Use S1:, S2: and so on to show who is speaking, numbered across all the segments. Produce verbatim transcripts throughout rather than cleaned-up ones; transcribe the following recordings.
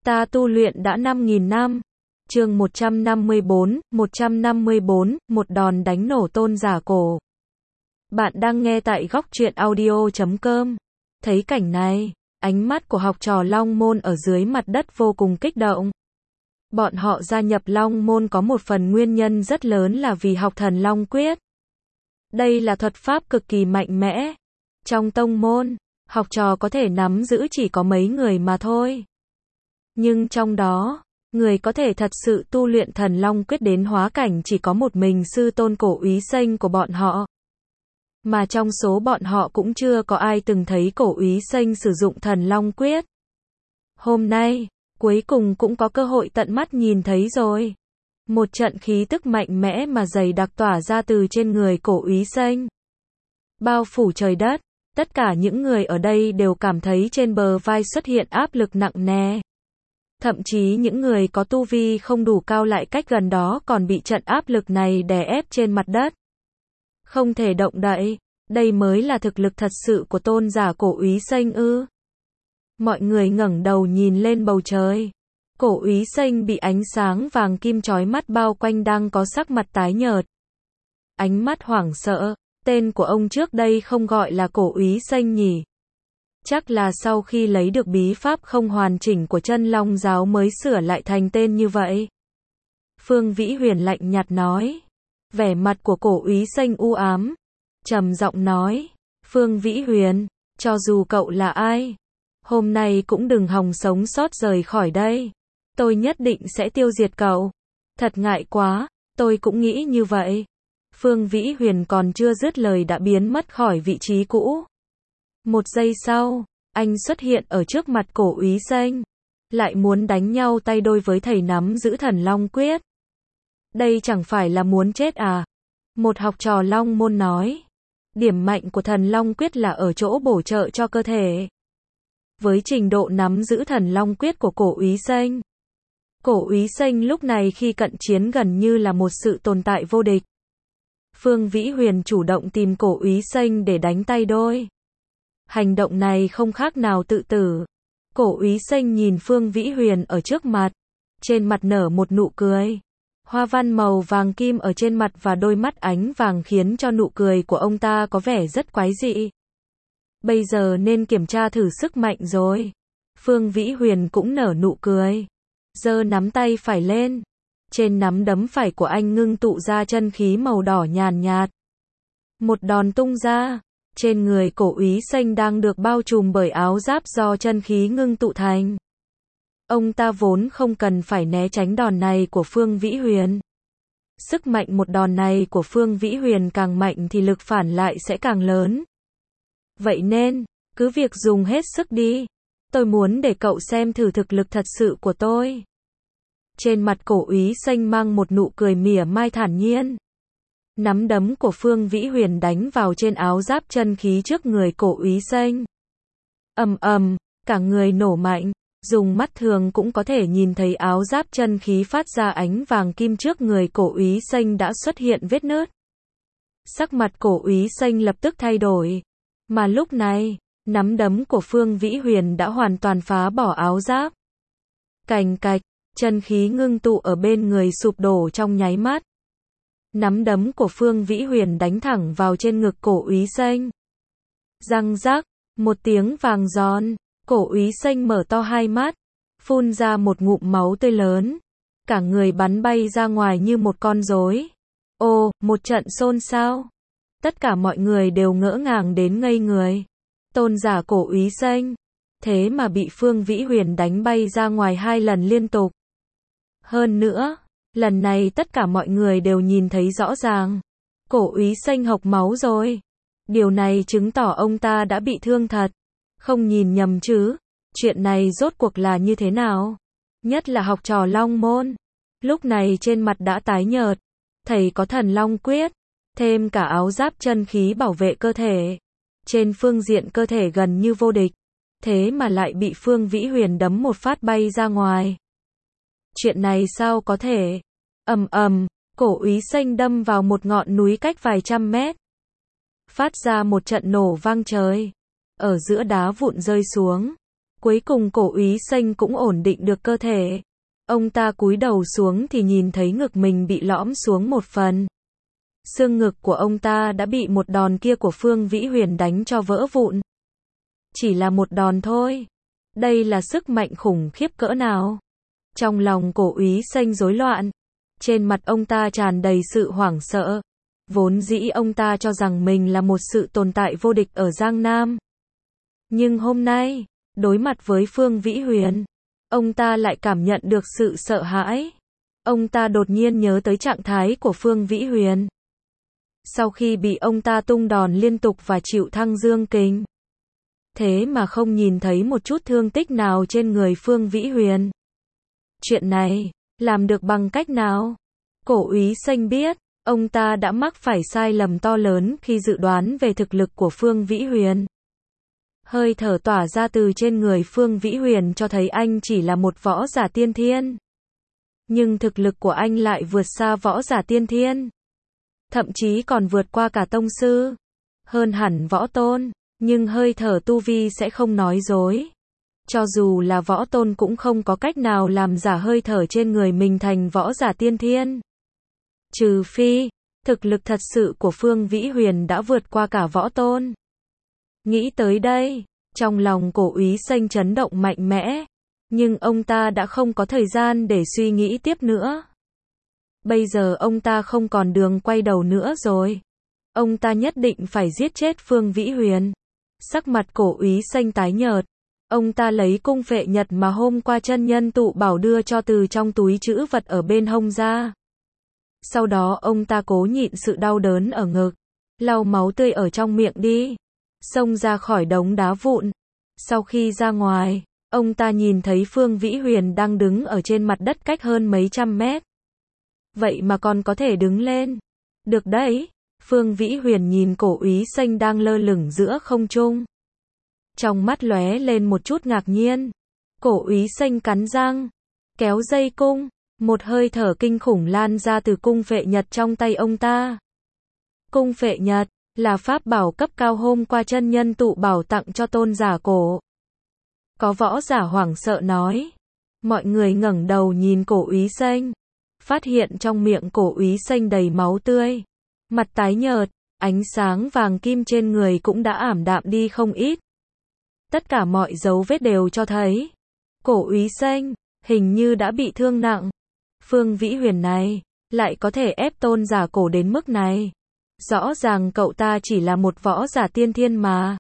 S1: Ta tu luyện đã năm nghìn năm. Chương một trăm năm mươi bốn, một trăm năm mươi bốn, một đòn đánh nổ tôn giả cổ. Bạn đang nghe tại góc truyện audio chấm com. Thấy cảnh này, ánh mắt của học trò Long Môn ở dưới mặt đất vô cùng kích động. Bọn họ gia nhập Long Môn có một phần nguyên nhân rất lớn là vì học Thần Long Quyết. Đây là thuật pháp cực kỳ mạnh mẽ. Trong tông môn, học trò có thể nắm giữ chỉ có mấy người mà thôi. Nhưng trong đó, người có thể thật sự tu luyện Thần Long Quyết đến hóa cảnh chỉ có một mình sư tôn Cổ Úy Xanh của bọn họ. Mà trong số bọn họ cũng chưa có ai từng thấy Cổ Úy Xanh sử dụng Thần Long Quyết. Hôm nay, cuối cùng cũng có cơ hội tận mắt nhìn thấy rồi. Một trận khí tức mạnh mẽ mà dày đặc tỏa ra từ trên người Cổ Úy Xanh. Bao phủ trời đất, tất cả những người ở đây đều cảm thấy trên bờ vai xuất hiện áp lực nặng nề. Thậm chí những người có tu vi không đủ cao lại cách gần đó còn bị trận áp lực này đè ép trên mặt đất. Không thể động đậy, đây mới là thực lực thật sự của tôn giả Cổ Úy Xanh ư. Mọi người ngẩng đầu nhìn lên bầu trời. Cổ Úy Xanh bị ánh sáng vàng kim chói mắt bao quanh đang có sắc mặt tái nhợt. Ánh mắt hoảng sợ, tên của ông trước đây không gọi là Cổ Úy Xanh nhỉ? Chắc là sau khi lấy được bí pháp không hoàn chỉnh của Chân Long giáo mới sửa lại thành tên như vậy. Phương Vĩ Huyền lạnh nhạt nói. Vẻ mặt của Cổ Úy Xanh u ám, trầm giọng nói, Phương Vĩ Huyền, cho dù cậu là ai, hôm nay cũng đừng hòng sống sót rời khỏi đây. Tôi nhất định sẽ tiêu diệt cậu. Thật ngại quá, tôi cũng nghĩ như vậy. Phương Vĩ Huyền còn chưa dứt lời đã biến mất khỏi vị trí cũ. Một giây sau, anh xuất hiện ở trước mặt Cổ Úy Xanh. Lại muốn đánh nhau tay đôi với thầy nắm giữ Thần Long Quyết. Đây chẳng phải là muốn chết à? Một học trò Long Môn nói. Điểm mạnh của Thần Long Quyết là ở chỗ bổ trợ cho cơ thể. Với trình độ nắm giữ Thần Long Quyết của Cổ Úy Xanh, Cổ Úy Xanh lúc này khi cận chiến gần như là một sự tồn tại vô địch. Phương Vĩ Huyền chủ động tìm Cổ Úy Xanh để đánh tay đôi. Hành động này không khác nào tự tử. Cổ Úy Xanh nhìn Phương Vĩ Huyền ở trước mặt. Trên mặt nở một nụ cười. Hoa văn màu vàng kim ở trên mặt và đôi mắt ánh vàng khiến cho nụ cười của ông ta có vẻ rất quái dị. Bây giờ nên kiểm tra thử sức mạnh rồi. Phương Vĩ Huyền cũng nở nụ cười. Giơ nắm tay phải lên. Trên nắm đấm phải của anh ngưng tụ ra chân khí màu đỏ nhàn nhạt. Một đòn tung ra. Trên người Cổ Úy Xanh đang được bao trùm bởi áo giáp do chân khí ngưng tụ thành. Ông ta vốn không cần phải né tránh đòn này của Phương Vĩ Huyền. Sức mạnh một đòn này của Phương Vĩ Huyền càng mạnh thì lực phản lại sẽ càng lớn. Vậy nên, cứ việc dùng hết sức đi. Tôi muốn để cậu xem thử thực lực thật sự của tôi. Trên mặt Cổ Úy Xanh mang một nụ cười mỉa mai thản nhiên. Nắm đấm của Phương Vĩ Huyền đánh vào trên áo giáp chân khí trước người Cổ Úy Xanh. Ầm ầm, cả người nổ mạnh, dùng mắt thường cũng có thể nhìn thấy áo giáp chân khí phát ra ánh vàng kim trước người Cổ Úy Xanh đã xuất hiện vết nứt. Sắc mặt Cổ Úy Xanh lập tức thay đổi, mà lúc này, nắm đấm của Phương Vĩ Huyền đã hoàn toàn phá bỏ áo giáp. Cành cạch, chân khí ngưng tụ ở bên người sụp đổ trong nháy mắt. Nắm đấm của Phương Vĩ Huyền đánh thẳng vào trên ngực Cổ Úy Xanh. Răng rắc, một tiếng vàng giòn, Cổ Úy Xanh mở to hai mắt, phun ra một ngụm máu tươi lớn. Cả người bắn bay ra ngoài như một con rối. Ồ, một trận xôn xao. Tất cả mọi người đều ngỡ ngàng đến ngây người. Tôn giả Cổ Úy Xanh, thế mà bị Phương Vĩ Huyền đánh bay ra ngoài hai lần liên tục. Hơn nữa, lần này tất cả mọi người đều nhìn thấy rõ ràng. Cổ Úy Xanh hộc máu rồi. Điều này chứng tỏ ông ta đã bị thương thật. Không nhìn nhầm chứ. Chuyện này rốt cuộc là như thế nào? Nhất là học trò Long Môn. Lúc này trên mặt đã tái nhợt. Thầy có Thần Long Quyết. Thêm cả áo giáp chân khí bảo vệ cơ thể. Trên phương diện cơ thể gần như vô địch. Thế mà lại bị Phương Vĩ Huyền đấm một phát bay ra ngoài. Chuyện này sao có thể? Ầm ầm, Cổ Úy Xanh đâm vào một ngọn núi cách vài trăm mét. Phát ra một trận nổ vang trời. Ở giữa đá vụn rơi xuống. Cuối cùng cổ úy xanh cũng ổn định được cơ thể. Ông ta cúi đầu xuống thì nhìn thấy ngực mình bị lõm xuống một phần. Xương ngực của ông ta đã bị một đòn kia của Phương Vĩ Huyền đánh cho vỡ vụn. Chỉ là một đòn thôi. Đây là sức mạnh khủng khiếp cỡ nào? Trong lòng cổ úy xanh rối loạn. Trên mặt ông ta tràn đầy sự hoảng sợ. Vốn dĩ ông ta cho rằng mình là một sự tồn tại vô địch ở Giang Nam. Nhưng hôm nay, đối mặt với Phương Vĩ Huyền, ông ta lại cảm nhận được sự sợ hãi. Ông ta đột nhiên nhớ tới trạng thái của Phương Vĩ Huyền. Sau khi bị ông ta tung đòn liên tục và chịu thăng dương kình. Thế mà không nhìn thấy một chút thương tích nào trên người Phương Vĩ Huyền. Chuyện này, làm được bằng cách nào? Cổ úy xanh biết, ông ta đã mắc phải sai lầm to lớn khi dự đoán về thực lực của Phương Vĩ Huyền. Hơi thở tỏa ra từ trên người Phương Vĩ Huyền cho thấy anh chỉ là một võ giả tiên thiên. Nhưng thực lực của anh lại vượt xa võ giả tiên thiên. Thậm chí còn vượt qua cả tông sư. Hơn hẳn võ tôn, nhưng hơi thở tu vi sẽ không nói dối. Cho dù là võ tôn cũng không có cách nào làm giả hơi thở trên người mình thành võ giả tiên thiên. Trừ phi, thực lực thật sự của Phương Vĩ Huyền đã vượt qua cả võ tôn. Nghĩ tới đây, trong lòng cổ úy xanh chấn động mạnh mẽ. Nhưng ông ta đã không có thời gian để suy nghĩ tiếp nữa. Bây giờ ông ta không còn đường quay đầu nữa rồi. Ông ta nhất định phải giết chết Phương Vĩ Huyền. Sắc mặt cổ úy xanh tái nhợt. Ông ta lấy cung phệ nhật mà hôm qua chân nhân tụ bảo đưa cho từ trong túi trữ vật ở bên hông ra. Sau đó ông ta cố nhịn sự đau đớn ở ngực. Lau máu tươi ở trong miệng đi. Xông ra khỏi đống đá vụn. Sau khi ra ngoài, ông ta nhìn thấy Phương Vĩ Huyền đang đứng ở trên mặt đất cách hơn mấy trăm mét. Vậy mà còn có thể đứng lên. Được đấy. Phương Vĩ Huyền nhìn cổ úy xanh đang lơ lửng giữa không trung. Trong mắt lóe lên một chút ngạc nhiên. Cổ úy xanh cắn răng, kéo dây cung, một hơi thở kinh khủng lan ra từ cung phệ nhật trong tay ông ta. Cung phệ nhật là pháp bảo cấp cao hôm qua chân nhân tụ bảo tặng cho tôn giả cổ. Có võ giả hoảng sợ nói. Mọi người ngẩng đầu nhìn cổ úy xanh, phát hiện trong miệng cổ úy xanh đầy máu tươi, mặt tái nhợt, ánh sáng vàng kim trên người cũng đã ảm đạm đi không ít. Tất cả mọi dấu vết đều cho thấy cổ úy xanh hình như đã bị thương nặng. Phương Vĩ Huyền này lại có thể ép tôn giả cổ đến mức này. Rõ ràng cậu ta chỉ là một võ giả tiên thiên mà.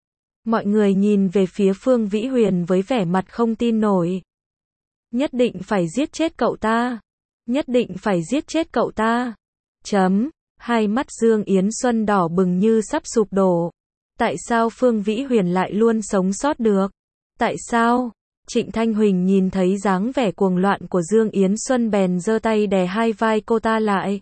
S1: Mọi người nhìn về phía Phương Vĩ Huyền với vẻ mặt không tin nổi. Nhất định phải giết chết cậu ta. Nhất định phải giết chết cậu ta. Chấm. Hai mắt Dương Yến Xuân đỏ bừng như sắp sụp đổ. Tại sao Phương Vĩ Huyền lại luôn sống sót được? Tại sao? Trịnh Thanh Huỳnh nhìn thấy dáng vẻ cuồng loạn của Dương Yến Xuân bèn giơ tay đè hai vai cô ta lại.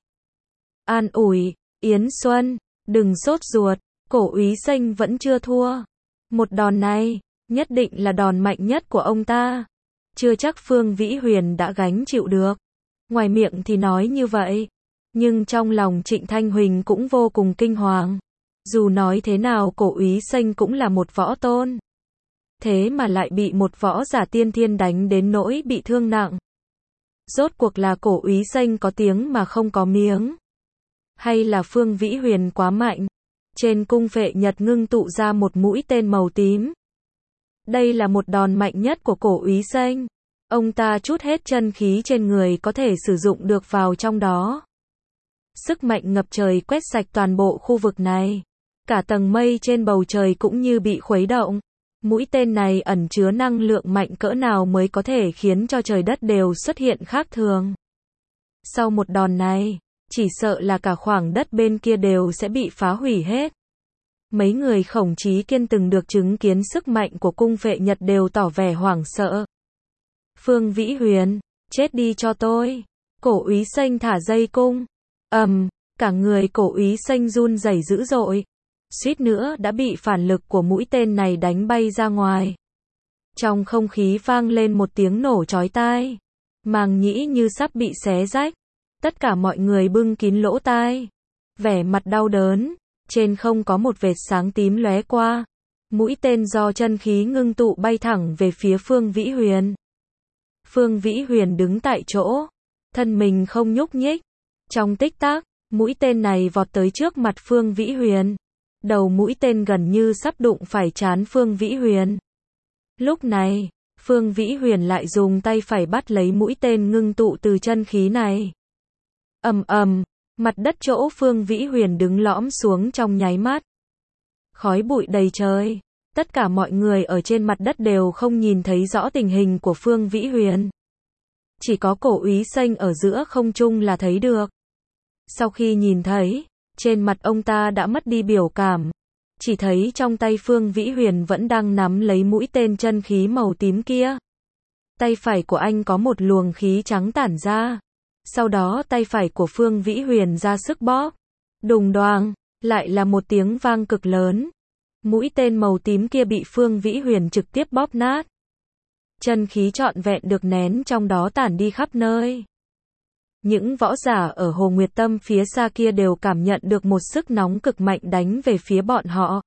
S1: An ủi, Yến Xuân, đừng sốt ruột, cổ úy xanh vẫn chưa thua. Một đòn này, nhất định là đòn mạnh nhất của ông ta. Chưa chắc Phương Vĩ Huyền đã gánh chịu được. Ngoài miệng thì nói như vậy, nhưng trong lòng Trịnh Thanh Huỳnh cũng vô cùng kinh hoàng. Dù nói thế nào cổ úy xanh cũng là một võ tôn. Thế mà lại bị một võ giả tiên thiên đánh đến nỗi bị thương nặng. Rốt cuộc là cổ úy xanh có tiếng mà không có miếng. Hay là Phương Vĩ Huyền quá mạnh. Trên cung phệ nhật ngưng tụ ra một mũi tên màu tím. Đây là một đòn mạnh nhất của cổ úy xanh. Ông ta trút hết chân khí trên người có thể sử dụng được vào trong đó. Sức mạnh ngập trời quét sạch toàn bộ khu vực này. Cả tầng mây trên bầu trời cũng như bị khuấy động. Mũi tên này ẩn chứa năng lượng mạnh cỡ nào mới có thể khiến cho trời đất đều xuất hiện khác thường. Sau một đòn này, chỉ sợ là cả khoảng đất bên kia đều sẽ bị phá hủy hết. Mấy người Khổng Chí Kiên từng được chứng kiến sức mạnh của cung phệ nhật đều tỏ vẻ hoảng sợ. Phương Vĩ Huyền, chết đi cho tôi. Cổ úy xanh thả dây cung. Ầm, um, cả người cổ úy xanh run rẩy dữ dội. Suýt nữa đã bị phản lực của mũi tên này đánh bay ra ngoài. Trong không khí vang lên một tiếng nổ chói tai. Màng nhĩ như sắp bị xé rách. Tất cả mọi người bưng kín lỗ tai. Vẻ mặt đau đớn. Trên không có một vệt sáng tím lóe qua. mũi tên do chân khí ngưng tụ bay thẳng về phía Phương Vĩ Huyền. Phương Vĩ Huyền đứng tại chỗ, thân mình không nhúc nhích. Trong tích tắc, mũi tên này vọt tới trước mặt Phương Vĩ Huyền. Đầu mũi tên gần như sắp đụng phải trán Phương Vĩ Huyền. Lúc này, Phương Vĩ Huyền lại dùng tay phải bắt lấy mũi tên ngưng tụ từ chân khí này. Ầm ầm, mặt đất chỗ Phương Vĩ Huyền đứng lõm xuống trong nháy mắt. Khói bụi đầy trời, tất cả mọi người ở trên mặt đất đều không nhìn thấy rõ tình hình của Phương Vĩ Huyền. Chỉ có Cổ Úy Xanh ở giữa không trung là thấy được. Sau khi nhìn thấy, trên mặt ông ta đã mất đi biểu cảm. Chỉ thấy trong tay Phương Vĩ Huyền vẫn đang nắm lấy mũi tên chân khí màu tím kia. Tay phải của anh có một luồng khí trắng tản ra. Sau đó tay phải của Phương Vĩ Huyền ra sức bóp. Đùng đoàng, lại là một tiếng vang cực lớn. Mũi tên màu tím kia bị Phương Vĩ Huyền trực tiếp bóp nát. Chân khí trọn vẹn được nén trong đó tản đi khắp nơi. Những võ giả ở Hồ Nguyệt Tâm phía xa kia đều cảm nhận được một sức nóng cực mạnh đánh về phía bọn họ.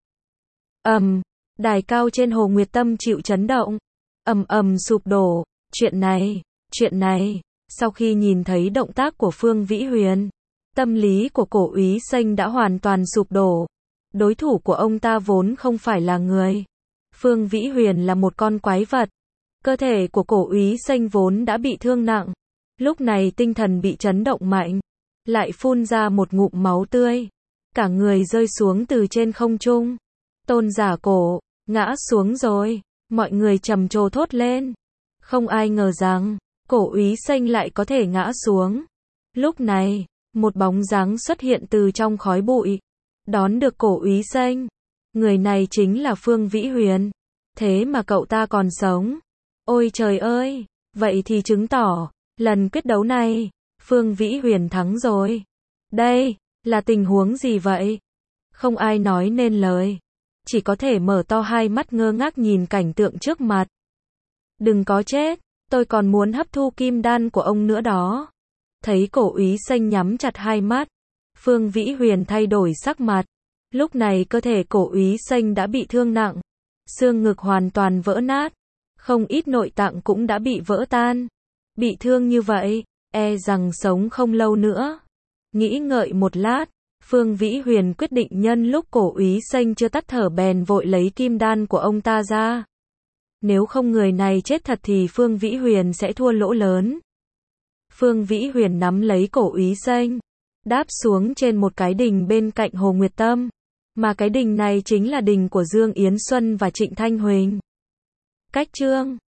S1: Ầm, um, đài cao trên Hồ Nguyệt Tâm chịu chấn động. Ầm ầm sụp đổ. Chuyện này, chuyện này, sau khi nhìn thấy động tác của Phương Vĩ Huyền, tâm lý của Cổ Úy Xanh đã hoàn toàn sụp đổ. Đối thủ của ông ta vốn không phải là người. Phương Vĩ Huyền là một con quái vật. Cơ thể của Cổ Úy Xanh vốn đã bị thương nặng. Lúc này tinh thần bị chấn động mạnh. Lại phun ra một ngụm máu tươi. Cả người rơi xuống từ trên không trung. Tôn Giả Cổ, ngã xuống rồi. Mọi người trầm trồ thốt lên. Không ai ngờ rằng, Cổ Úy Xanh lại có thể ngã xuống. Lúc này, một bóng dáng xuất hiện từ trong khói bụi. Đón được Cổ Úy Xanh. Người này chính là Phương Vĩ Huyền. Thế mà cậu ta còn sống. Ôi trời ơi, vậy thì chứng tỏ, lần quyết đấu này, Phương Vĩ Huyền thắng rồi. Đây, là tình huống gì vậy? Không ai nói nên lời. Chỉ có thể mở to hai mắt ngơ ngác nhìn cảnh tượng trước mặt. Đừng có chết, tôi còn muốn hấp thu kim đan của ông nữa đó. Thấy Cổ Úy Xanh nhắm chặt hai mắt. Phương Vĩ Huyền thay đổi sắc mặt. Lúc này cơ thể Cổ Úy Xanh đã bị thương nặng. Xương ngực hoàn toàn vỡ nát. Không ít nội tạng cũng đã bị vỡ tan. Bị thương như vậy, e rằng sống không lâu nữa. Nghĩ ngợi một lát, Phương Vĩ Huyền quyết định nhân lúc Cổ Úy Xanh chưa tắt thở bèn vội lấy kim đan của ông ta ra. Nếu không người này chết thật thì Phương Vĩ Huyền sẽ thua lỗ lớn. Phương Vĩ Huyền nắm lấy Cổ Úy Xanh, đáp xuống trên một cái đình bên cạnh Hồ Nguyệt Tâm. Mà cái đình này chính là đình của Dương Yến Xuân và Trịnh Thanh Huỳnh. Cách chương